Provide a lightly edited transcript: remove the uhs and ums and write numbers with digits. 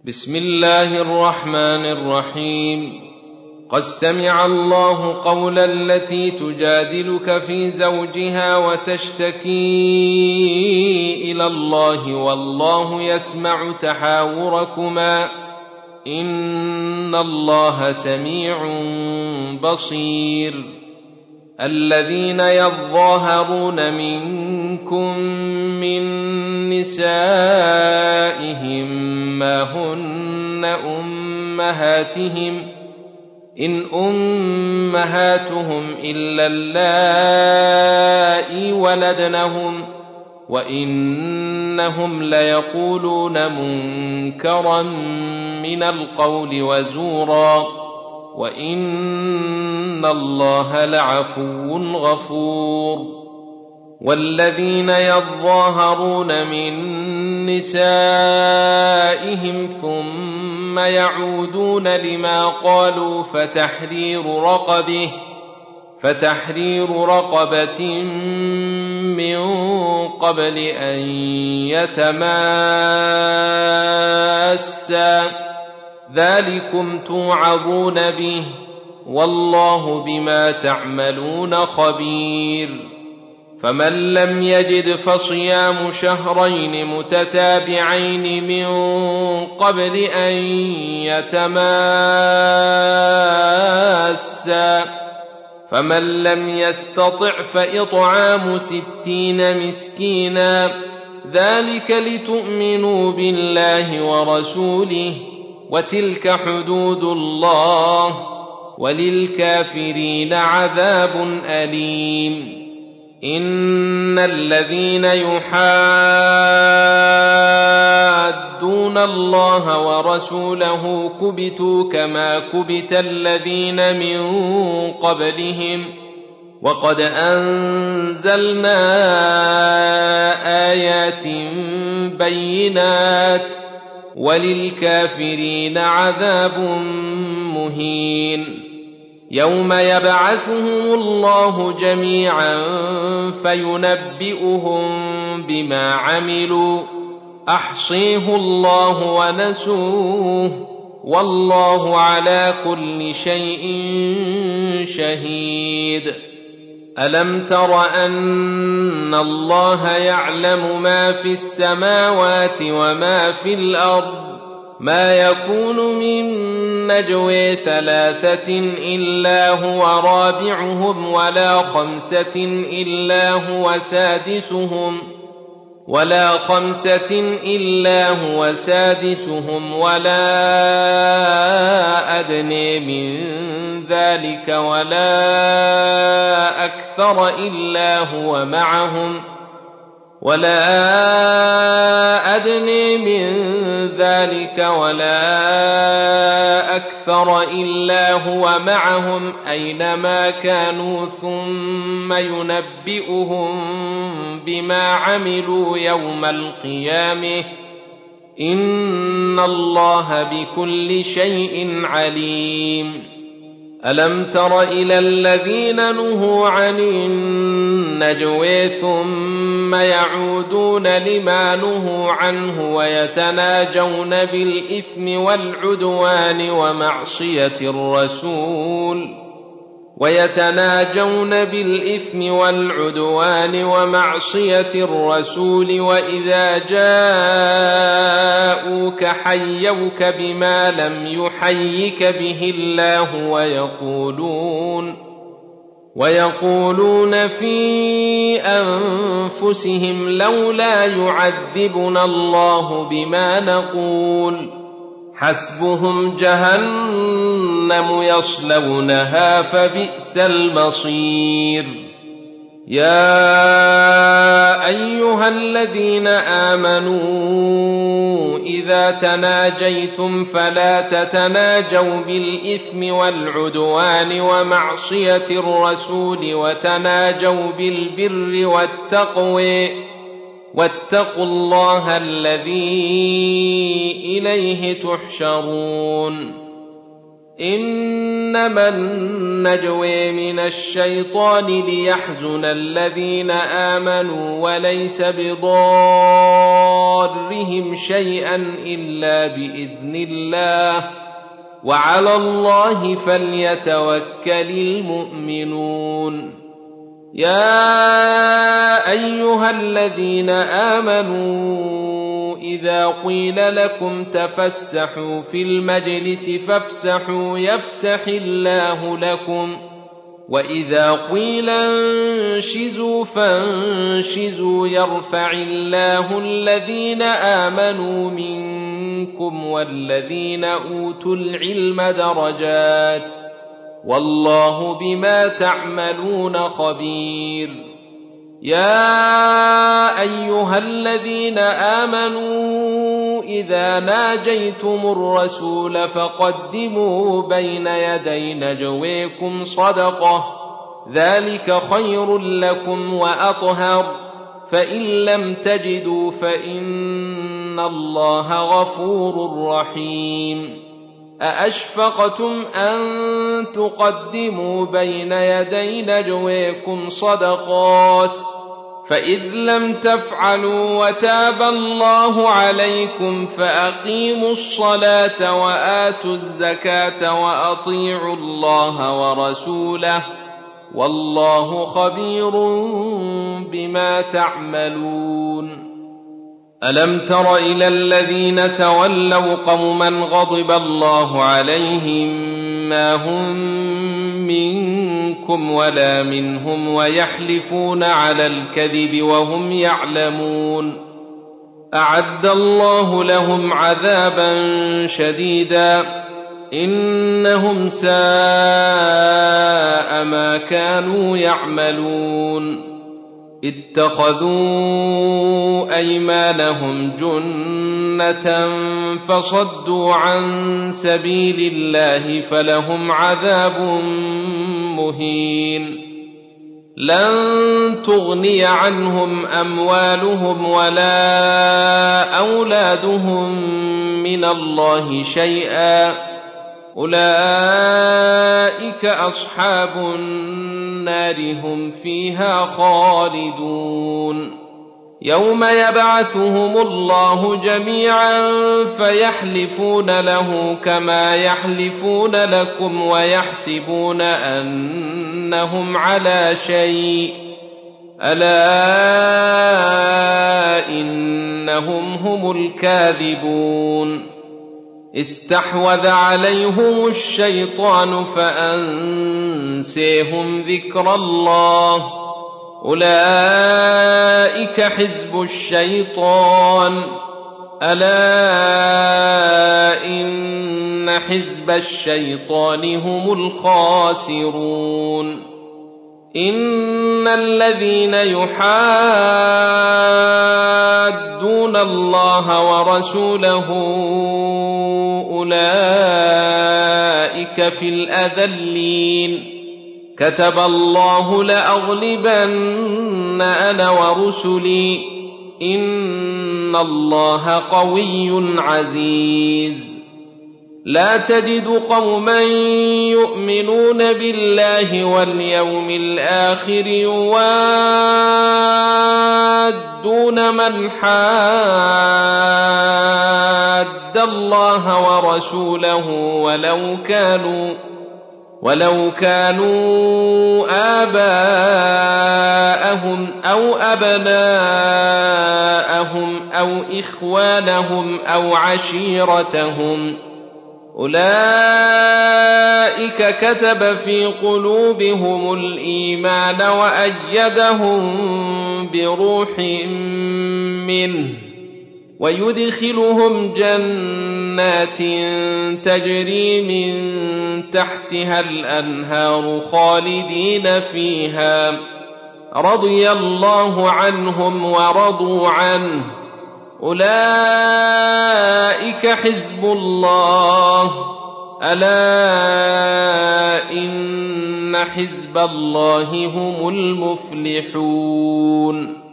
بسم الله الرحمن الرحيم. قد سمع الله قول التي تجادلك في زوجها وتشتكي إلى الله والله يسمع تحاوركما إن الله سميع بصير. الذين يظاهرون منكم من نسائهم ما هن أمهاتهم إن أمهاتهم إلا اللائي ولدنهم وإنهم ليقولون منكرا من القول وزورا وإن الله لعفو غفور. والذين يظاهرون من نسائهم ثم يعودون لما قالوا فتحرير رقبة من قبل أن يتماسا ذلكم توعظون به والله بما تعملون خبير. فمن لم يجد فصيام شهرين متتابعين من قبل أن يتماسا فمن لم يستطع فإطعام 60 مسكينا ذلك لتؤمنوا بالله ورسوله وتلك حدود الله وللكافرين عذاب أليم. إن الذين يحادون الله ورسوله كبتوا كما كبت الذين من قبلهم وقد أنزلنا آيات بينات وللكافرين عذاب مهين. يوم يبعثهم الله جميعا فينبئهم بما عملوا أحصيه الله ونسوه والله على كل شيء شهيد. ألم تر أن الله يعلم ما في السماوات وما في الأرض ما يكون من نجوى 3 إلا هو رابعهم ولا 5 إلا هو سادسهم ولا أدنى من ذلك ولا أكثر إلا هو معهم أينما كانوا ثم ينبئهم بما عملوا يوم القيامة إن الله بكل شيء عليم. ألم تر إلى الذين نهوا عن النجوى ثم يعودون لما نهوا عنه ويتناجون بالإثم والعدوان ومعصية الرسول وإذا جاءوك حيوك بما لم يحيك به الله ويقولون في أنفسهم لولا يعذبنا الله بما نقول حسبهم جهنم يصلونها فبئس المصير. يا أيها الذين آمنوا إذا تناجيتم فلا تتناجوا بالإثم والعدوان ومعصية الرسول وتناجوا بالبر والتقوى واتقوا الله الذي إليه تحشرون. إنما النجوى من الشيطان ليحزن الذين آمنوا وليس بضارهم شيئا إلا بإذن الله وعلى الله فليتوكل المؤمنون. يا أيها الذين آمنوا إذا قيل لكم تفسحوا في المجلس فافسحوا يفسح الله لكم وإذا قيل انشزوا فانشزوا يرفع الله الذين آمنوا منكم والذين أوتوا العلم درجات والله بما تعملون خبير. يا أيها الذين آمنوا إذا ناجيتم الرسول فقدموا بين يدي نجويكم صدقة ذلك خير لكم وأطهر فإن لم تجدوا فإن الله غفور رحيم. أأشفقتم أن تقدموا بين يدي نجويكم صدقات فإذ لم تفعلوا وتاب الله عليكم فأقيموا الصلاة وآتوا الزكاة وأطيعوا الله ورسوله والله خبير بما تعملون. ألم تر إلى الذين تولوا قوما غضب الله عليهم ما هم منكم ولا منهم ويحلفون على الكذب وهم يعلمون أعد الله لهم عذابا شديدا إنهم ساء ما كانوا يعملون. اتخذوا أيمانهم جنة فصدوا عن سبيل الله فلهم عذاب مهين. لن تغني عنهم أموالهم ولا أولادهم من الله شيئا أولئك أصحاب النار هم فيها خالدون. يوم يبعثهم الله جميعا فيحلفون له كما يحلفون لكم ويحسبون أنهم على شيء ألا إنهم هم الكاذبون. استحوذ عليهم الشيطان فأنسيهم ذكر الله أولئك حزب الشيطان ألا إن حزب الشيطان هم الخاسرون. إن الذين يحادون الله ورسوله أولئك في الأذلين كتب الله لأغلبن أنا ورسلي إن الله قوي عزيز. لا تجد قوما يؤمنون بالله واليوم الآخر يوادون من حاد الله ورسوله ولو كانوا آباءهم أو أبناءهم أو إخوانهم أو عشيرتهم أولئك كتب في قلوبهم الإيمان وأيدهم بروح منه ويدخلهم جنات تجري من تحتها الأنهار خالدين فيها رضي الله عنهم ورضوا عنه أولئك حزب الله ألا إن حزب الله هم المفلحون.